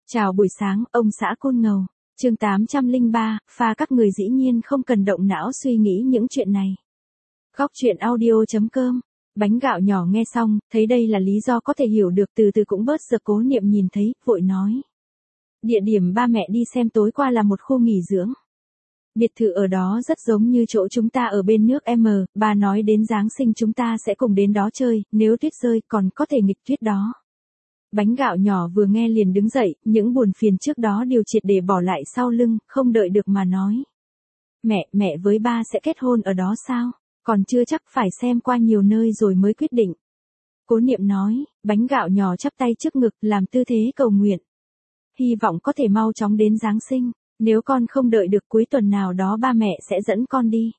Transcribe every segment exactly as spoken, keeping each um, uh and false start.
Chào buổi sáng, ông xã Côn Ngầu. Chương tám trăm lẻ ba, pha các người dĩ nhiên không cần động não suy nghĩ những chuyện này. Góc truyện audio.com. Bánh gạo nhỏ nghe xong, thấy đây là lý do có thể hiểu được, từ từ cũng bớt giật. Cố Niệm nhìn thấy, vội nói. Địa điểm ba mẹ đi xem tối qua là một khu nghỉ dưỡng. Biệt thự ở đó rất giống như chỗ chúng ta ở bên nước M, bà nói đến Giáng sinh chúng ta sẽ cùng đến đó chơi, nếu tuyết rơi còn có thể nghịch tuyết đó. Bánh gạo nhỏ vừa nghe liền đứng dậy, những buồn phiền trước đó đều triệt để bỏ lại sau lưng, không đợi được mà nói. Mẹ, mẹ với ba sẽ kết hôn ở đó sao? Còn chưa chắc, phải xem qua nhiều nơi rồi mới quyết định. Cố Niệm nói, bánh gạo nhỏ chắp tay trước ngực làm tư thế cầu nguyện. Hy vọng có thể mau chóng đến Giáng sinh, nếu con không đợi được cuối tuần nào đó ba mẹ sẽ dẫn con đi.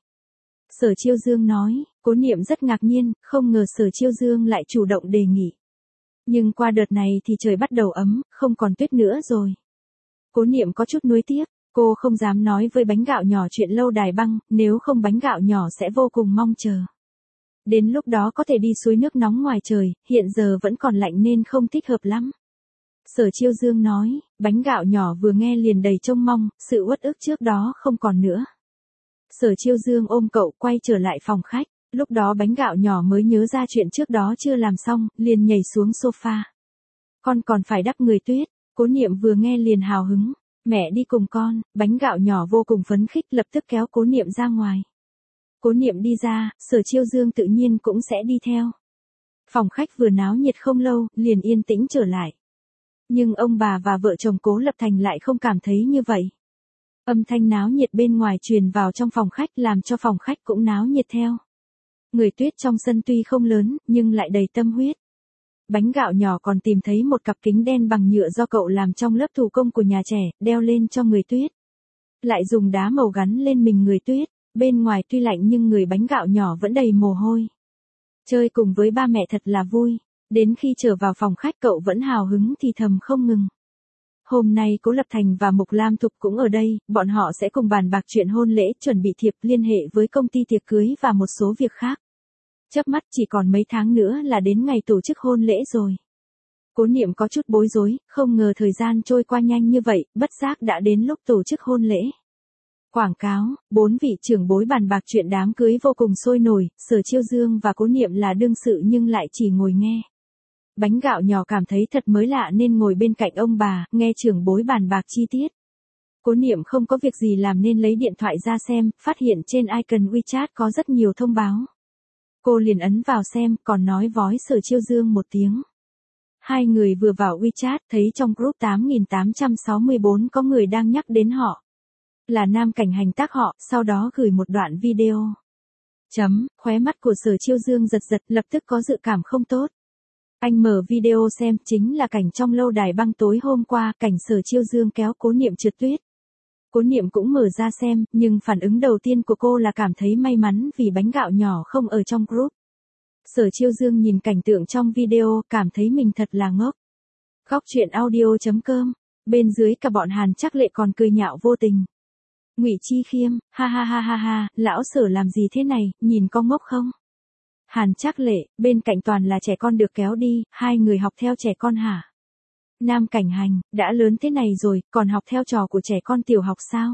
Sở Chiêu Dương nói, Cố Niệm rất ngạc nhiên, không ngờ Sở Chiêu Dương lại chủ động đề nghị. Nhưng qua đợt này thì trời bắt đầu ấm, không còn tuyết nữa rồi. Cố Niệm có chút nuối tiếc, cô không dám nói với bánh gạo nhỏ chuyện lâu đài băng, nếu không bánh gạo nhỏ sẽ vô cùng mong chờ. Đến lúc đó có thể đi suối nước nóng ngoài trời, hiện giờ vẫn còn lạnh nên không thích hợp lắm. Sở Chiêu Dương nói, bánh gạo nhỏ vừa nghe liền đầy trông mong, sự uất ức trước đó không còn nữa. Sở Chiêu Dương ôm cậu quay trở lại phòng khách. Lúc đó bánh gạo nhỏ mới nhớ ra chuyện trước đó chưa làm xong, liền nhảy xuống sofa. Con còn phải đắp người tuyết. Cố Niệm vừa nghe liền hào hứng. Mẹ đi cùng con. Bánh gạo nhỏ vô cùng phấn khích, lập tức kéo Cố Niệm ra ngoài. Cố Niệm đi ra, Sở Chiêu Dương tự nhiên cũng sẽ đi theo. Phòng khách vừa náo nhiệt không lâu, liền yên tĩnh trở lại. Nhưng ông bà và vợ chồng Cố Lập Thành lại không cảm thấy như vậy. Âm thanh náo nhiệt bên ngoài truyền vào trong phòng khách làm cho phòng khách cũng náo nhiệt theo. Người tuyết trong sân tuy không lớn, nhưng lại đầy tâm huyết. Bánh gạo nhỏ còn tìm thấy một cặp kính đen bằng nhựa do cậu làm trong lớp thủ công của nhà trẻ, đeo lên cho người tuyết. Lại dùng đá màu gắn lên mình người tuyết, bên ngoài tuy lạnh nhưng người bánh gạo nhỏ vẫn đầy mồ hôi. Chơi cùng với ba mẹ thật là vui, đến khi trở vào phòng khách cậu vẫn hào hứng thì thầm không ngừng. Hôm nay Cố Lập Thành và Mục Lam Thục cũng ở đây, bọn họ sẽ cùng bàn bạc chuyện hôn lễ, chuẩn bị thiệp, liên hệ với công ty tiệc cưới và một số việc khác. Chớp mắt chỉ còn mấy tháng nữa là đến ngày tổ chức hôn lễ rồi. Cố Niệm có chút bối rối, không ngờ thời gian trôi qua nhanh như vậy, bất giác đã đến lúc tổ chức hôn lễ. Quảng cáo, bốn vị trưởng bối bàn bạc chuyện đám cưới vô cùng sôi nổi, Sở Chiêu Dương và Cố Niệm là đương sự nhưng lại chỉ ngồi nghe. Bánh gạo nhỏ cảm thấy thật mới lạ nên ngồi bên cạnh ông bà, nghe trưởng bối bàn bạc chi tiết. Cố Niệm không có việc gì làm nên lấy điện thoại ra xem, phát hiện trên icon WeChat có rất nhiều thông báo. Cô liền ấn vào xem, còn nói vói Sở Chiêu Dương một tiếng. Hai người vừa vào WeChat thấy trong group tám nghìn tám trăm sáu mươi bốn có người đang nhắc đến họ. Là Nam Cảnh Hành tác họ, sau đó gửi một đoạn video. Chấm, khóe mắt của Sở Chiêu Dương giật giật, lập tức có dự cảm không tốt. Anh mở video xem, chính là cảnh trong lâu đài băng tối hôm qua, cảnh Sở Chiêu Dương kéo Cố Niệm trượt tuyết. Cố Niệm cũng mở ra xem, nhưng phản ứng đầu tiên của cô là cảm thấy may mắn vì bánh gạo nhỏ không ở trong group. Sở Chiêu Dương nhìn cảnh tượng trong video, cảm thấy mình thật là ngốc. Góc truyện audio.com, bên dưới cả bọn Hàn Trác Lệ còn cười nhạo vô tình. Ngụy Chi Khiêm, ha ha ha ha ha, lão Sở làm gì thế này, nhìn có ngốc không? Hàn Trác Lệ, bên cạnh toàn là trẻ con được kéo đi, hai người học theo trẻ con hả? Nam Cảnh Hành, đã lớn thế này rồi, còn học theo trò của trẻ con tiểu học sao?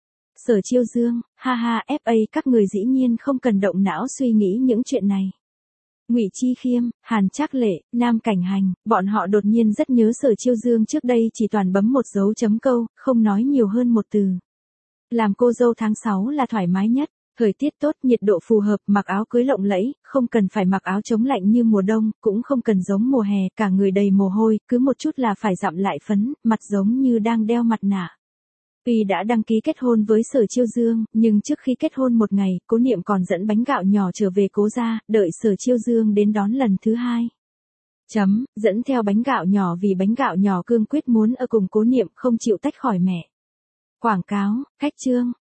Sở Chiêu Dương, ha ha, ép a các người dĩ nhiên không cần động não suy nghĩ những chuyện này. Ngụy Chi Khiêm, Hàn Trác Lệ, Nam Cảnh Hành, bọn họ đột nhiên rất nhớ Sở Chiêu Dương trước đây chỉ toàn bấm một dấu chấm câu, không nói nhiều hơn một từ. Làm cô dâu tháng sáu là thoải mái nhất. Thời tiết tốt, nhiệt độ phù hợp, mặc áo cưới lộng lẫy, không cần phải mặc áo chống lạnh như mùa đông, cũng không cần giống mùa hè, cả người đầy mồ hôi, cứ một chút là phải dặm lại phấn, mặt giống như đang đeo mặt nạ. Tuy đã đăng ký kết hôn với Sở Chiêu Dương, nhưng trước khi kết hôn một ngày, Cố Niệm còn dẫn bánh gạo nhỏ trở về Cố gia, đợi Sở Chiêu Dương đến đón lần thứ hai. Chấm, dẫn theo bánh gạo nhỏ vì bánh gạo nhỏ cương quyết muốn ở cùng Cố Niệm, không chịu tách khỏi mẹ. Quảng cáo, khách chương.